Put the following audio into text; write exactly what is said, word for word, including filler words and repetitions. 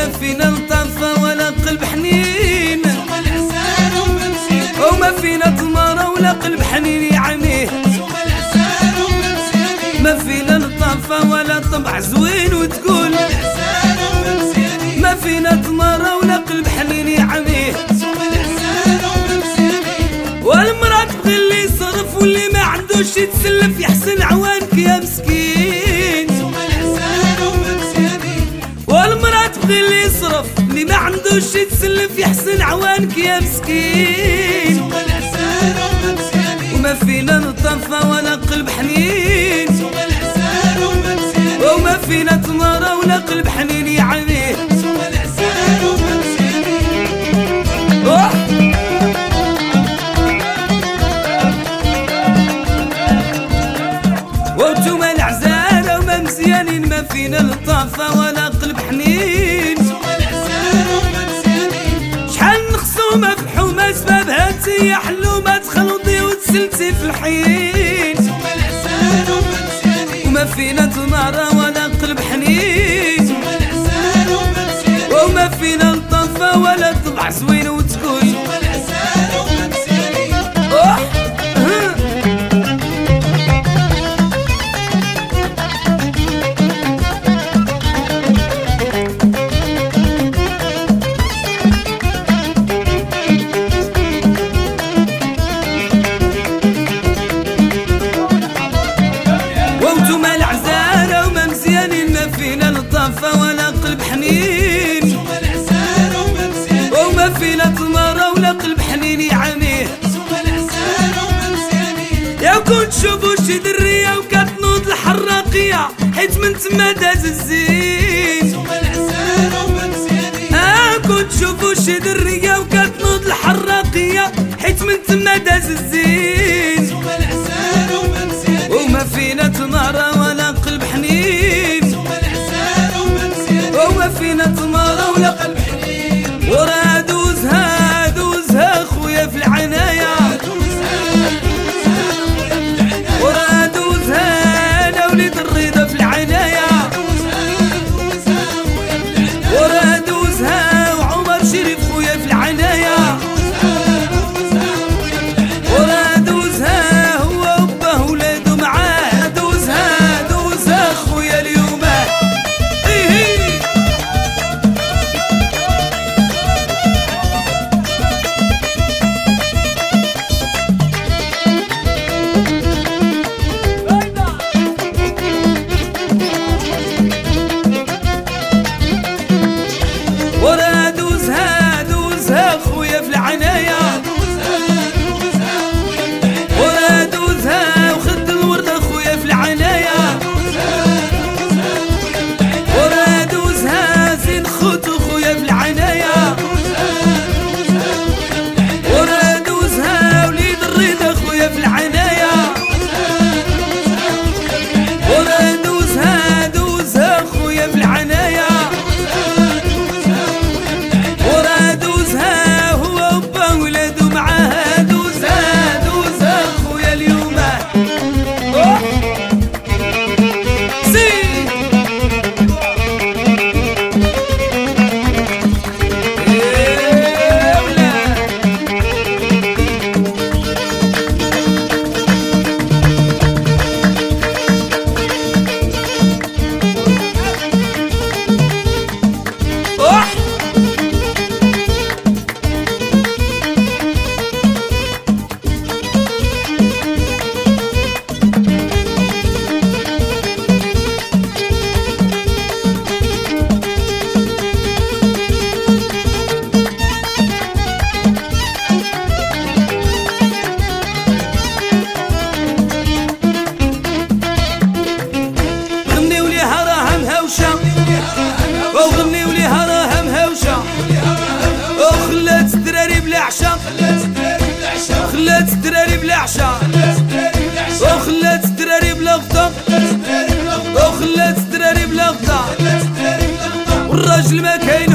ما فينا لطافة ولا قلب حنين، وما فينا تمارة ولا قلب حنين يعميه. ما فينا لطافة ولا طبع زوين وتقول ما فينا تمارة ولا قلب حنين يعميه. والمرأة تبغي اللي يصرف واللي ما عندوش يتسلف، يحسن عوانك يا مسكين. والمرأة تبغي اللي يصرف اللي ما عندوش يتسلف، يحسن عوانك يا مسكين. وما فينا لطافة ولا قلب حنين، وما فينا تمارة ولا قلب حنين يعميه. وانتوما العزالة وما مزيانين، ما فينا لطافة ولا قلب حنين. شحال نخصومة في الحومة سبابها انتيا حلومة تخلطي وتسلتي في الحين. وما فينا تمارة ولا قلب حنين، وما فينا لطافة ولا طبع زوين وتقول وانتوما العزالة وما مزيانين، ما فينا لطافة ولا قلب حنين، وما فينا تمارة ولا قلب حنين يعميه. يا كنت تشوفوا شي درية وكتنوض الحراقية حيت من تما داز الزين. اه كنت تشوفوا شي درية وكتنوض الحراقية حيت من تما داز الزين. وما فينا تمارة ولا قلب حنين، وما فينا تمارة ولا قلب حنين. ورا دوزها دوزها خويا في العناية، ورا دوزها انا وليد الرضا في العناية، ورا دوزها وعمر شريف خويا في العناية، ورا دوزها هو وباه ولادو معاه. دوزها دوزها خويا اليوم ورا دوزها دوزها خويا في العناية، ورا دوزها وخد الوردة خويا في العناية، ورا دوزها زين خوتو خويا في العناية، ورا دوزها وليد الرضا خويا في العناية، ورا دوزها دوزها خويا في العناية، ورا دوزها هو وبا ولادو معاها. دوزها دوزها خويا اليوم سي وغنيو ليها راها مهوشة، وخلات الدراري بلا عشا، خلات الدراري بلا عشا، وخلات الدراري بلا غدا، وخلات الدراري بلا غدا. والراجل ما كاين